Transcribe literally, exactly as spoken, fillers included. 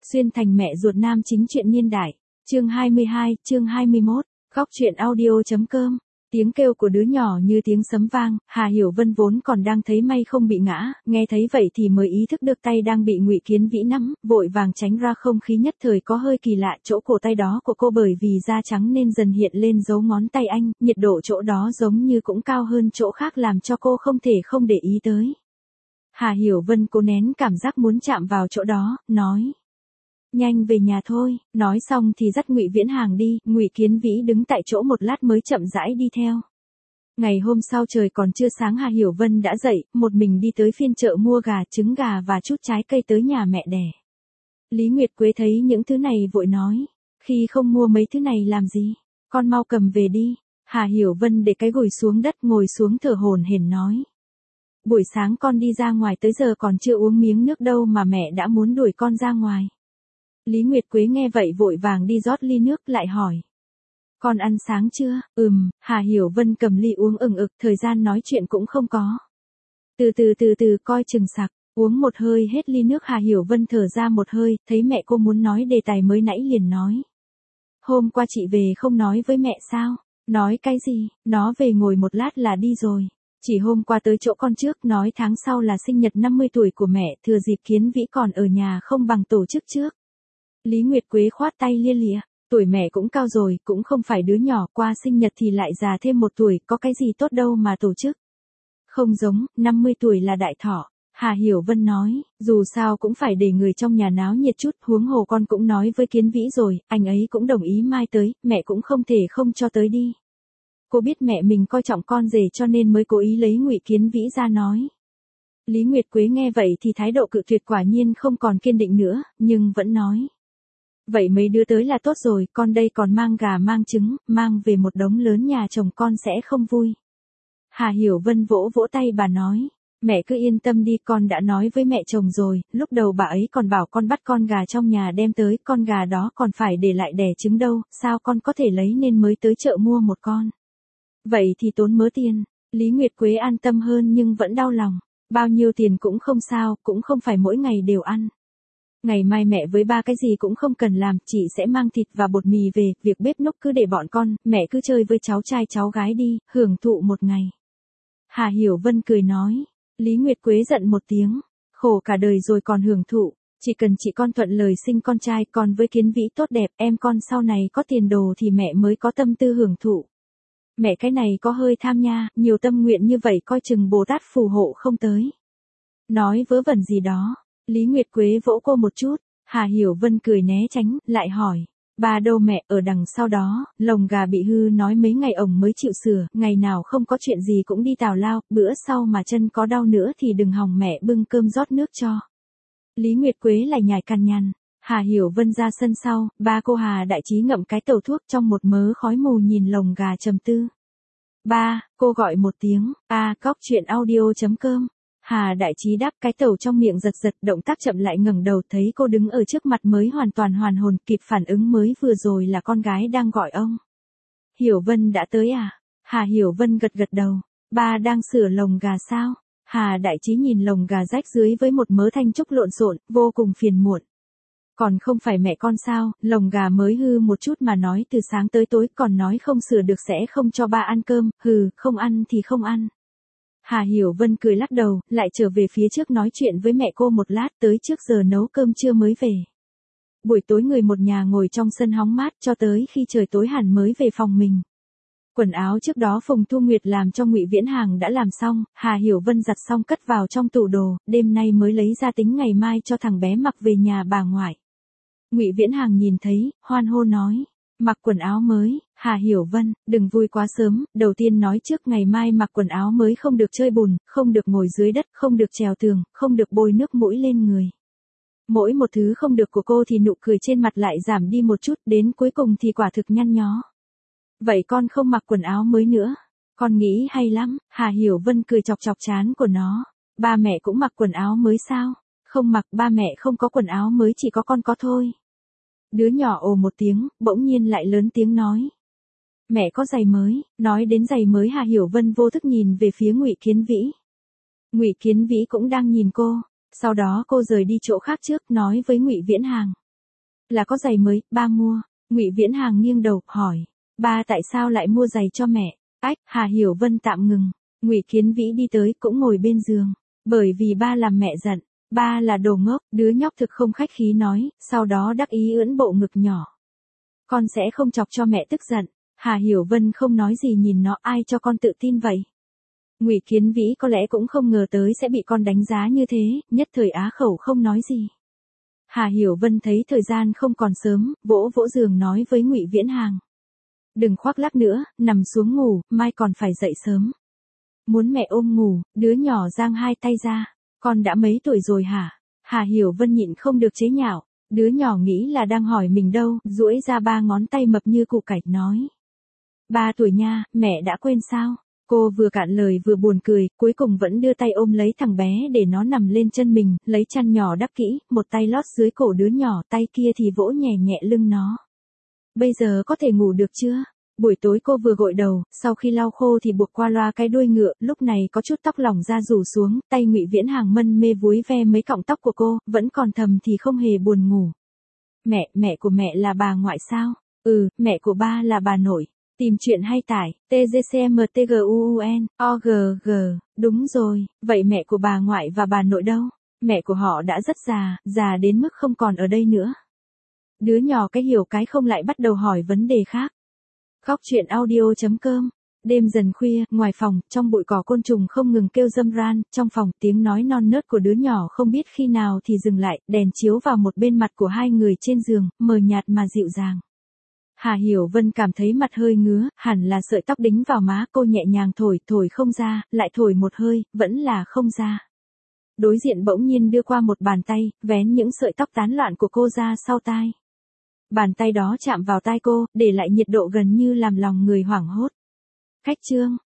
Xuyên thành mẹ ruột nam chính truyện niên đại. Chương hai mươi hai, chương hai mươi mốt. Góc truyện audio.com. Tiếng kêu của đứa nhỏ như tiếng sấm vang, Hà Hiểu Vân vốn còn đang thấy may không bị ngã, nghe thấy vậy thì mới ý thức được tay đang bị Ngụy Kiến Vĩ nắm, vội vàng tránh ra. Không khí nhất thời có hơi kỳ lạ, chỗ cổ tay đó của cô bởi vì da trắng nên dần hiện lên dấu ngón tay anh, nhiệt độ chỗ đó giống như cũng cao hơn chỗ khác làm cho cô không thể không để ý tới. Hà Hiểu Vân cố nén cảm giác muốn chạm vào chỗ đó, nói: "Nhanh về nhà thôi." Nói xong thì dắt Ngụy Viễn Hàng đi, Ngụy Kiến Vĩ đứng tại chỗ một lát mới chậm rãi đi theo. Ngày hôm sau trời còn chưa sáng Hà Hiểu Vân đã dậy, một mình đi tới phiên chợ mua gà, trứng gà và chút trái cây tới nhà mẹ đẻ. Lý Nguyệt Quế thấy những thứ này vội nói: "Khi không mua mấy thứ này làm gì, con mau cầm về đi." Hà Hiểu Vân để cái gùi xuống đất ngồi xuống thở hổn hển nói: "Buổi sáng con đi ra ngoài tới giờ còn chưa uống miếng nước đâu mà mẹ đã muốn đuổi con ra ngoài." Lý Nguyệt Quế nghe vậy vội vàng đi rót ly nước lại hỏi: "Con ăn sáng chưa?" "Ừm." Hà Hiểu Vân cầm ly uống ừng ực, thời gian nói chuyện cũng không có. "Từ từ từ từ coi chừng sặc." Uống một hơi hết ly nước Hà Hiểu Vân thở ra một hơi, thấy mẹ cô muốn nói đề tài mới nãy liền nói: "Hôm qua chị về không nói với mẹ sao?" "Nói cái gì?" "Nó về ngồi một lát là đi rồi. Chỉ hôm qua tới chỗ con trước nói tháng sau là sinh nhật năm mươi tuổi của mẹ, thừa dịp Kiến Vĩ còn ở nhà không bằng tổ chức trước." Lý Nguyệt Quế khoát tay lia lịa: "Tuổi mẹ cũng cao rồi, cũng không phải đứa nhỏ, qua sinh nhật thì lại già thêm một tuổi, có cái gì tốt đâu mà tổ chức." "Không giống, năm mươi tuổi là đại thọ." Hà Hiểu Vân nói: "Dù sao cũng phải để người trong nhà náo nhiệt chút, huống hồ con cũng nói với Kiến Vĩ rồi, anh ấy cũng đồng ý mai tới, mẹ cũng không thể không cho tới đi." Cô biết mẹ mình coi trọng con rể cho nên mới cố ý lấy Ngụy Kiến Vĩ ra nói. Lý Nguyệt Quế nghe vậy thì thái độ cự tuyệt quả nhiên không còn kiên định nữa, nhưng vẫn nói: "Vậy mấy đứa tới là tốt rồi, con đây còn mang gà mang trứng, mang về một đống lớn nhà chồng con sẽ không vui." Hà Hiểu Vân vỗ vỗ tay bà nói: "Mẹ cứ yên tâm đi, con đã nói với mẹ chồng rồi, lúc đầu bà ấy còn bảo con bắt con gà trong nhà đem tới, con gà đó còn phải để lại đẻ trứng đâu, sao con có thể lấy nên mới tới chợ mua một con. Vậy thì tốn mớ tiền." Lý Nguyệt Quế an tâm hơn nhưng vẫn đau lòng. "Bao nhiêu tiền cũng không sao, cũng không phải mỗi ngày đều ăn. Ngày mai mẹ với ba cái gì cũng không cần làm, chị sẽ mang thịt và bột mì về, việc bếp núc cứ để bọn con, mẹ cứ chơi với cháu trai cháu gái đi, hưởng thụ một ngày." Hà Hiểu Vân cười nói. Lý Nguyệt Quế giận một tiếng: "Khổ cả đời rồi còn hưởng thụ, chỉ cần chị con thuận lời sinh con trai, con với Kiến Vĩ tốt đẹp, em con sau này có tiền đồ thì mẹ mới có tâm tư hưởng thụ. Mẹ cái này có hơi tham nha, nhiều tâm nguyện như vậy coi chừng Bồ Tát phù hộ không tới." Nói vớ vẩn gì đó. Lý Nguyệt Quế vỗ cô một chút. Hà Hiểu Vân cười né tránh, lại hỏi: "Ba đâu mẹ?" "Ở đằng sau đó, lồng gà bị hư nói mấy ngày ổng mới chịu sửa, ngày nào không có chuyện gì cũng đi tào lao, bữa sau mà chân có đau nữa thì đừng hòng mẹ bưng cơm rót nước cho." Lý Nguyệt Quế lại nhải cằn nhằn. Hà Hiểu Vân ra sân sau, ba cô Hà Đại Trí ngậm cái tàu thuốc trong một mớ khói mù nhìn lồng gà trầm tư. "Ba," cô gọi một tiếng. "A." Góc truyện audio.com. Hà Đại Trí đáp cái tàu trong miệng giật giật, động tác chậm lại ngẩng đầu thấy cô đứng ở trước mặt mới hoàn toàn hoàn hồn, kịp phản ứng mới vừa rồi là con gái đang gọi ông. "Hiểu Vân đã tới à?" Hà Hiểu Vân gật gật đầu. "Ba đang sửa lồng gà sao?" Hà Đại Trí nhìn lồng gà rách dưới với một mớ thanh trúc lộn xộn, vô cùng phiền muộn. "Còn không phải mẹ con sao, lồng gà mới hư một chút mà nói từ sáng tới tối còn nói không sửa được sẽ không cho ba ăn cơm, hừ, không ăn thì không ăn." Hà Hiểu Vân cười lắc đầu, lại trở về phía trước nói chuyện với mẹ cô một lát, tới trước giờ nấu cơm trưa mới về. Buổi tối người một nhà ngồi trong sân hóng mát cho tới khi trời tối hẳn mới về phòng mình. Quần áo trước đó Phùng Thu Nguyệt làm cho Ngụy Viễn Hàng đã làm xong, Hà Hiểu Vân giặt xong cất vào trong tủ đồ, đêm nay mới lấy ra tính ngày mai cho thằng bé mặc về nhà bà ngoại. Ngụy Viễn Hàng nhìn thấy, hoan hô nói: "Mặc quần áo mới." Hà Hiểu Vân: "Đừng vui quá sớm, đầu tiên nói trước ngày mai mặc quần áo mới không được chơi bùn, không được ngồi dưới đất, không được trèo tường, không được bôi nước mũi lên người." Mỗi một thứ không được của cô thì nụ cười trên mặt lại giảm đi một chút, đến cuối cùng thì quả thực nhăn nhó. "Vậy con không mặc quần áo mới nữa." "Con nghĩ hay lắm." Hà Hiểu Vân cười chọc chọc trán của nó. "Ba mẹ cũng mặc quần áo mới sao?" "Không mặc, ba mẹ không có quần áo mới, chỉ có con có thôi." Đứa nhỏ ồ một tiếng, bỗng nhiên lại lớn tiếng nói: "Mẹ có giày mới." Nói đến giày mới Hà Hiểu Vân vô thức nhìn về phía Ngụy Kiến Vĩ. Ngụy Kiến Vĩ cũng đang nhìn cô. Sau đó cô rời đi chỗ khác trước, nói với Ngụy Viễn Hàng: Là có giày mới, ba mua. Ngụy Viễn Hàng nghiêng đầu, hỏi. Ba tại sao lại mua giày cho mẹ? Ách, Hà Hiểu Vân tạm ngừng. Ngụy Kiến Vĩ đi tới, cũng ngồi bên giường. Bởi vì ba làm mẹ giận. Ba là đồ ngốc, đứa nhóc thực không khách khí nói, sau đó đắc ý ưỡn bộ ngực nhỏ. Con sẽ không chọc cho mẹ tức giận. Hà Hiểu Vân không nói gì nhìn nó, ai cho con tự tin vậy? Ngụy Kiến Vĩ có lẽ cũng không ngờ tới sẽ bị con đánh giá như thế, nhất thời á khẩu không nói gì. Hà Hiểu Vân thấy thời gian không còn sớm, vỗ vỗ giường nói với Ngụy Viễn Hàng. Đừng khoác lác nữa, nằm xuống ngủ, mai còn phải dậy sớm. Muốn mẹ ôm ngủ, đứa nhỏ giang hai tay ra. Con đã mấy tuổi rồi hả? Hà Hiểu Vân nhịn không được chế nhạo. Đứa nhỏ nghĩ là đang hỏi mình đâu, duỗi ra ba ngón tay mập như củ cải, nói. Ba tuổi nha, mẹ đã quên sao? Cô vừa cạn lời vừa buồn cười, cuối cùng vẫn đưa tay ôm lấy thằng bé để nó nằm lên chân mình, lấy chăn nhỏ đắp kỹ, một tay lót dưới cổ đứa nhỏ, tay kia thì vỗ nhẹ nhẹ lưng nó. Bây giờ có thể ngủ được chưa? Buổi tối cô vừa gội đầu, sau khi lau khô thì buộc qua loa cái đuôi ngựa, lúc này có chút tóc lỏng ra rủ xuống, tay Ngụy Viễn Hàng mân mê vúi ve mấy cọng tóc của cô, vẫn còn thầm thì không hề buồn ngủ. Mẹ, mẹ của mẹ là bà ngoại sao? Ừ, mẹ của ba là bà nội. Tìm chuyện hay tải, T G C M T G U U N, O G G, đúng rồi, vậy mẹ của bà ngoại và bà nội đâu? Mẹ của họ đã rất già, già đến mức không còn ở đây nữa. Đứa nhỏ cái hiểu cái không lại bắt đầu hỏi vấn đề khác. Khóc chuyện audio chấm com. Đêm dần khuya, ngoài phòng, trong bụi cỏ côn trùng không ngừng kêu râm ran, trong phòng, tiếng nói non nớt của đứa nhỏ không biết khi nào thì dừng lại, đèn chiếu vào một bên mặt của hai người trên giường, mờ nhạt mà dịu dàng. Hà Hiểu Vân cảm thấy mặt hơi ngứa, hẳn là sợi tóc đính vào má, cô nhẹ nhàng thổi, thổi không ra, lại thổi một hơi, vẫn là không ra. Đối diện bỗng nhiên đưa qua một bàn tay, vén những sợi tóc tán loạn của cô ra sau tai. Bàn tay đó chạm vào tai cô, để lại nhiệt độ gần như làm lòng người hoảng hốt. Khách trương,